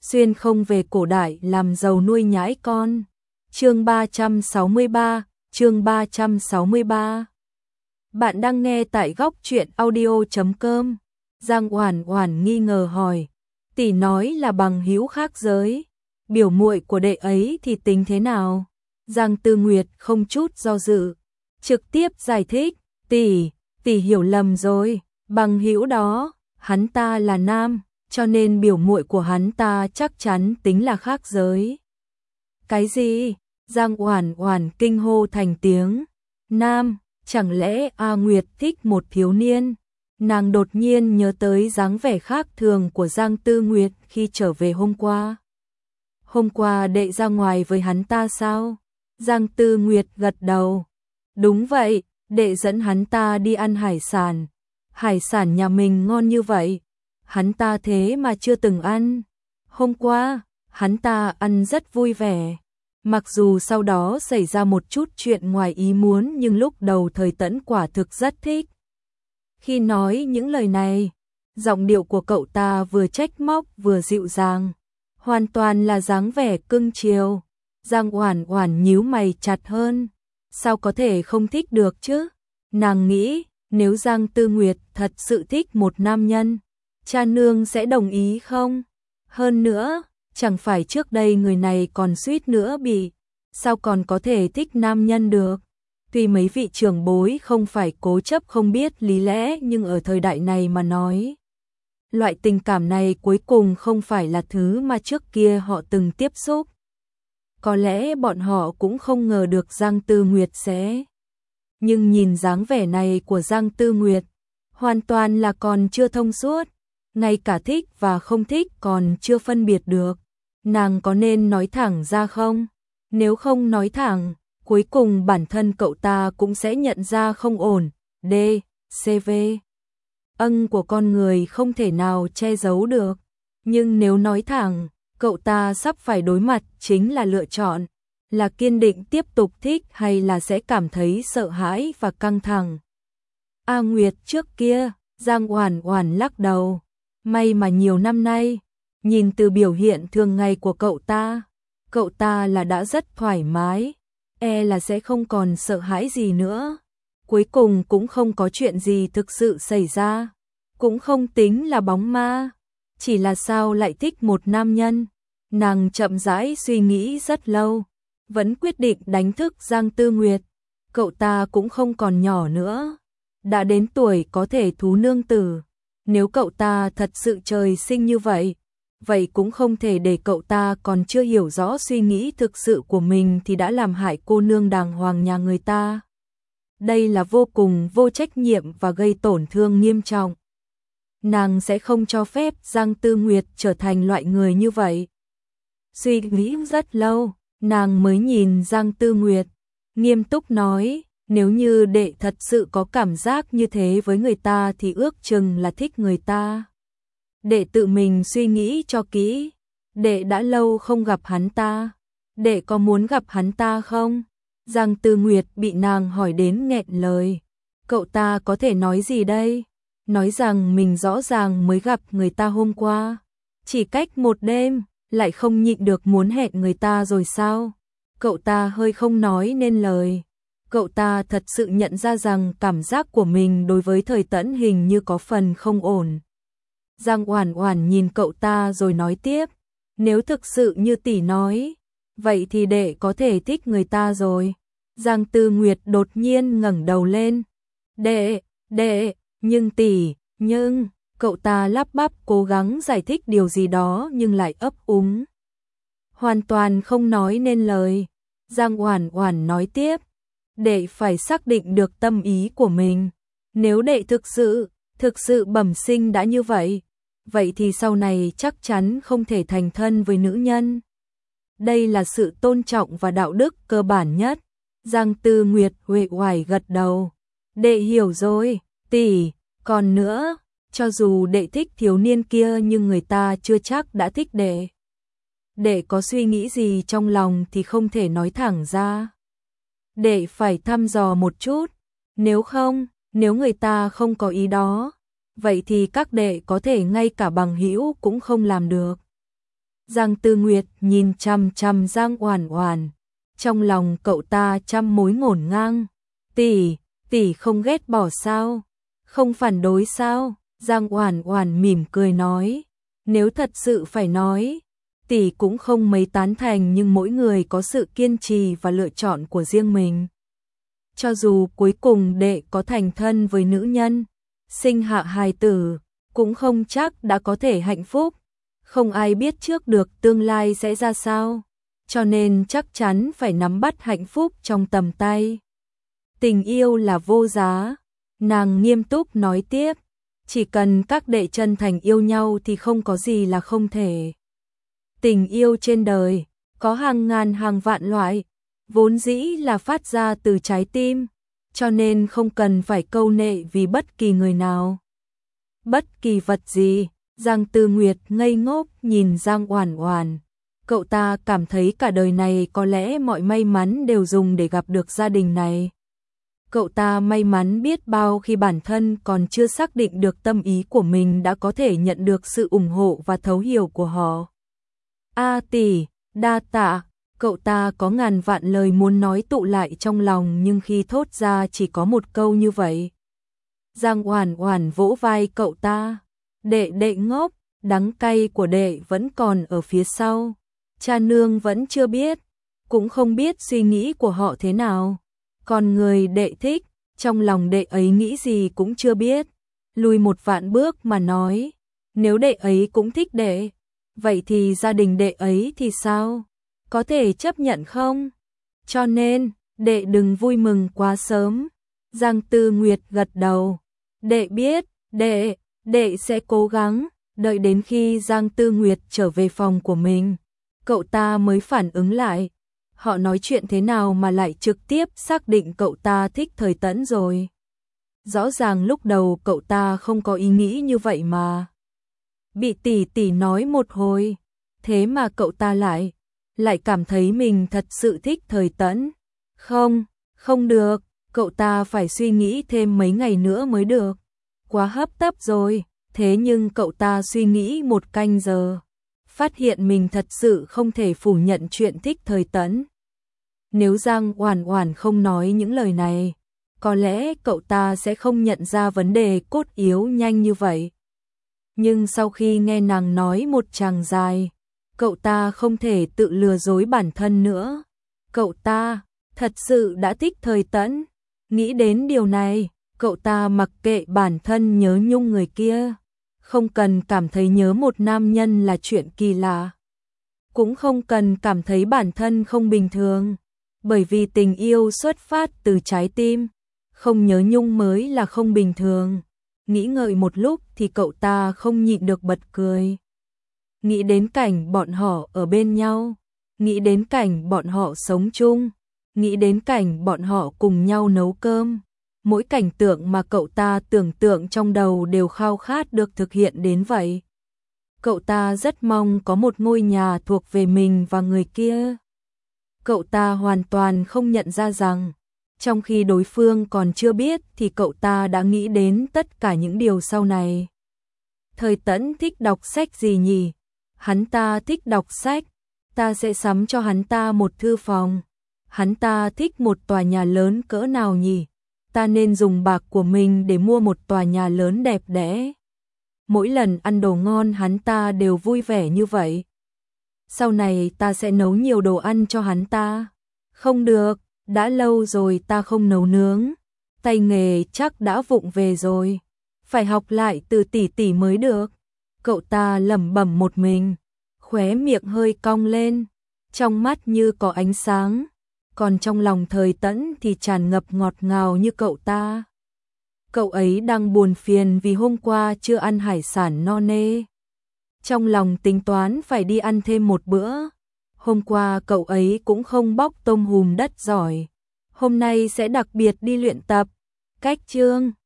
xuyên không về cổ đại làm giàu nuôi nhãi con. Chương 363, chương 363. Bạn đang nghe tại góc truyện audio.com. Giang Oản Oản nghi ngờ hỏi, tỷ nói là bằng hữu khác giới, biểu muội của đệ ấy thì tính thế nào? Giang Tư Nguyệt không chút do dự, trực tiếp giải thích, tỷ hiểu lầm rồi, bằng hữu đó, hắn ta là nam, cho nên biểu muội của hắn ta chắc chắn tính là khác giới. Cái gì? Giang Oản Oản kinh hô thành tiếng. Nam, chẳng lẽ A Nguyệt thích một thiếu niên? Nàng đột nhiên nhớ tới dáng vẻ khác thường của Giang Tư Nguyệt khi trở về hôm qua. Hôm qua đệ ra ngoài với hắn ta sao? Giang Tư Nguyệt gật đầu. Đúng vậy, đệ dẫn hắn ta đi ăn hải sản. Hải sản nhà mình ngon như vậy, hắn ta thế mà chưa từng ăn. Hôm qua, hắn ta ăn rất vui vẻ. Mặc dù sau đó xảy ra một chút chuyện ngoài ý muốn nhưng lúc đầu Thời Tẫn quả thực rất thích. Khi nói những lời này, giọng điệu của cậu ta vừa trách móc vừa dịu dàng, hoàn toàn là dáng vẻ cưng chiều. Giang Oản Oản nhíu mày chặt hơn, sao có thể không thích được chứ? Nàng nghĩ, nếu Giang Tư Nguyệt thật sự thích một nam nhân, cha nương sẽ đồng ý không? Hơn nữa, chẳng phải trước đây người này còn suýt nữa bị, sao còn có thể thích nam nhân được? Tuy mấy vị trưởng bối không phải cố chấp không biết lý lẽ nhưng ở thời đại này mà nói, loại tình cảm này cuối cùng không phải là thứ mà trước kia họ từng tiếp xúc. Có lẽ bọn họ cũng không ngờ được Giang Tư Nguyệt sẽ. Nhưng nhìn dáng vẻ này của Giang Tư Nguyệt, hoàn toàn là còn chưa thông suốt, ngay cả thích và không thích còn chưa phân biệt được. Nàng có nên nói thẳng ra không? Nếu không nói thẳng, cuối cùng bản thân cậu ta cũng sẽ nhận ra không ổn. CV. Ân của con người không thể nào che giấu được. Nhưng nếu nói thẳng, cậu ta sắp phải đối mặt chính là lựa chọn, là kiên định tiếp tục thích hay là sẽ cảm thấy sợ hãi và căng thẳng. A Nguyệt trước kia, Giang Oản Oản lắc đầu. May mà nhiều năm nay, nhìn từ biểu hiện thường ngày của cậu ta là đã rất thoải mái, là sẽ không còn sợ hãi gì nữa. Cuối cùng cũng không có chuyện gì thực sự xảy ra, cũng không tính là bóng ma, chỉ là sao lại thích một nam nhân. Nàng chậm rãi suy nghĩ rất lâu, vẫn quyết định đánh thức Giang Tư Nguyệt. Cậu ta cũng không còn nhỏ nữa, đã đến tuổi có thể thú nương tử. Nếu cậu ta thật sự trời sinh như vậy, vậy cũng không thể để cậu ta còn chưa hiểu rõ suy nghĩ thực sự của mình thì đã làm hại cô nương đàng hoàng nhà người ta. Đây là vô cùng vô trách nhiệm và gây tổn thương nghiêm trọng. Nàng sẽ không cho phép Giang Tư Nguyệt trở thành loại người như vậy. Suy nghĩ rất lâu, nàng mới nhìn Giang Tư Nguyệt, nghiêm túc nói, nếu như đệ thật sự có cảm giác như thế với người ta thì ước chừng là thích người ta. Đệ tự mình suy nghĩ cho kỹ, đệ đã lâu không gặp hắn ta, đệ có muốn gặp hắn ta không? Giang Tư Nguyệt bị nàng hỏi đến nghẹn lời. Cậu ta có thể nói gì đây? Nói rằng mình rõ ràng mới gặp người ta hôm qua, chỉ cách một đêm, lại không nhịn được muốn hẹn người ta rồi sao? Cậu ta hơi không nói nên lời. Cậu ta thật sự nhận ra rằng cảm giác của mình đối với Thời Tẫn hình như có phần không ổn. Giang Oản Oản nhìn cậu ta rồi nói tiếp, nếu thực sự như tỷ nói, vậy thì đệ có thể thích người ta rồi. Giang Tư Nguyệt đột nhiên ngẩng đầu lên. Đệ, nhưng tỷ, nhưng, cậu ta lắp bắp cố gắng giải thích điều gì đó nhưng lại ấp úng. Hoàn toàn không nói nên lời. Giang Oản Oản nói tiếp, đệ phải xác định được tâm ý của mình. Nếu đệ thực sự bẩm sinh đã như vậy, vậy thì sau này chắc chắn không thể thành thân với nữ nhân. Đây là sự tôn trọng và đạo đức cơ bản nhất. Giang Tư Nguyệt uể oải gật đầu. Đệ hiểu rồi, tỷ, còn nữa, cho dù đệ thích thiếu niên kia nhưng người ta chưa chắc đã thích đệ. Đệ có suy nghĩ gì trong lòng thì không thể nói thẳng ra. Đệ phải thăm dò một chút, nếu người ta không có ý đó, vậy thì các đệ có thể ngay cả bằng hữu cũng không làm được. Giang Tư Nguyệt nhìn chằm chằm Giang Oản Oản, trong lòng cậu ta trăm mối ngổn ngang. Tỷ không ghét bỏ sao? Không phản đối sao? Giang Oản Oản mỉm cười nói, nếu thật sự phải nói, tỷ cũng không mấy tán thành, nhưng mỗi người có sự kiên trì và lựa chọn của riêng mình. Cho dù cuối cùng đệ có thành thân với nữ nhân, sinh hạ hài tử, cũng không chắc đã có thể hạnh phúc. Không ai biết trước được tương lai sẽ ra sao, cho nên chắc chắn phải nắm bắt hạnh phúc trong tầm tay. Tình yêu là vô giá, nàng nghiêm túc nói tiếp, chỉ cần các đệ chân thành yêu nhau thì không có gì là không thể. Tình yêu trên đời, có hàng ngàn hàng vạn loại, vốn dĩ là phát ra từ trái tim, cho nên không cần phải câu nệ vì bất kỳ người nào. Bất kỳ vật gì. Giang Tư Nguyệt ngây ngốc nhìn Giang Oản Oản, cậu ta cảm thấy cả đời này có lẽ mọi may mắn đều dùng để gặp được gia đình này. Cậu ta may mắn biết bao khi bản thân còn chưa xác định được tâm ý của mình đã có thể nhận được sự ủng hộ và thấu hiểu của họ. A tỷ, đa tạ. Cậu ta có ngàn vạn lời muốn nói tụ lại trong lòng, nhưng khi thốt ra chỉ có một câu như vậy. Giang Oản Oản vỗ vai cậu ta, đệ ngốc, đắng cay của đệ vẫn còn ở phía sau. Cha nương vẫn chưa biết, cũng không biết suy nghĩ của họ thế nào. Còn người đệ thích, trong lòng đệ ấy nghĩ gì cũng chưa biết. Lùi một vạn bước mà nói, nếu đệ ấy cũng thích đệ, vậy thì gia đình đệ ấy thì sao? Có thể chấp nhận không? Cho nên, đệ đừng vui mừng quá sớm. Giang Tư Nguyệt gật đầu. Đệ biết, đệ sẽ cố gắng. Đợi đến khi Giang Tư Nguyệt trở về phòng của mình, cậu ta mới phản ứng lại. Họ nói chuyện thế nào mà lại trực tiếp xác định cậu ta thích Thời Tẫn rồi? Rõ ràng lúc đầu cậu ta không có ý nghĩ như vậy mà. Bị tỷ nói một hồi, thế mà cậu ta lại cảm thấy mình thật sự thích Thời Tẫn. Không được, cậu ta phải suy nghĩ thêm mấy ngày nữa mới được. Quá hấp tấp rồi, thế nhưng cậu ta suy nghĩ một canh giờ, phát hiện mình thật sự không thể phủ nhận chuyện thích Thời Tẫn. Nếu Giang Oản Oản không nói những lời này, có lẽ cậu ta sẽ không nhận ra vấn đề cốt yếu nhanh như vậy. Nhưng sau khi nghe nàng nói một tràng dài, cậu ta không thể tự lừa dối bản thân nữa. Cậu ta thật sự đã thích Thời Tẫn. Nghĩ đến điều này, cậu ta mặc kệ bản thân nhớ nhung người kia. Không cần cảm thấy nhớ một nam nhân là chuyện kỳ lạ. Cũng không cần cảm thấy bản thân không bình thường. Bởi vì tình yêu xuất phát từ trái tim, không nhớ nhung mới là không bình thường. Nghĩ ngợi một lúc thì cậu ta không nhịn được bật cười. Nghĩ đến cảnh bọn họ ở bên nhau, nghĩ đến cảnh bọn họ sống chung, nghĩ đến cảnh bọn họ cùng nhau nấu cơm. Mỗi cảnh tượng mà cậu ta tưởng tượng trong đầu đều khao khát được thực hiện đến vậy. Cậu ta rất mong có một ngôi nhà thuộc về mình và người kia. Cậu ta hoàn toàn không nhận ra rằng, trong khi đối phương còn chưa biết thì cậu ta đã nghĩ đến tất cả những điều sau này. Thời Tẫn thích đọc sách gì nhỉ? Hắn ta thích đọc sách, ta sẽ sắm cho hắn ta một thư phòng. Hắn ta thích một tòa nhà lớn cỡ nào nhỉ? Ta nên dùng bạc của mình để mua một tòa nhà lớn đẹp đẽ. Mỗi lần ăn đồ ngon hắn ta đều vui vẻ như vậy. Sau này ta sẽ nấu nhiều đồ ăn cho hắn ta. Không được, đã lâu rồi ta không nấu nướng. Tay nghề chắc đã vụng về rồi. Phải học lại từ tỷ mới được. Cậu ta lẩm bẩm một mình, khóe miệng hơi cong lên, trong mắt như có ánh sáng. Còn trong lòng Thời Tẫn thì tràn ngập ngọt ngào như cậu ta. Cậu ấy đang buồn phiền vì hôm qua chưa ăn hải sản no nê. Trong lòng tính toán phải đi ăn thêm một bữa. Hôm qua cậu ấy cũng không bóc tôm hùm đất giỏi. Hôm nay sẽ đặc biệt đi luyện tập. Cách chương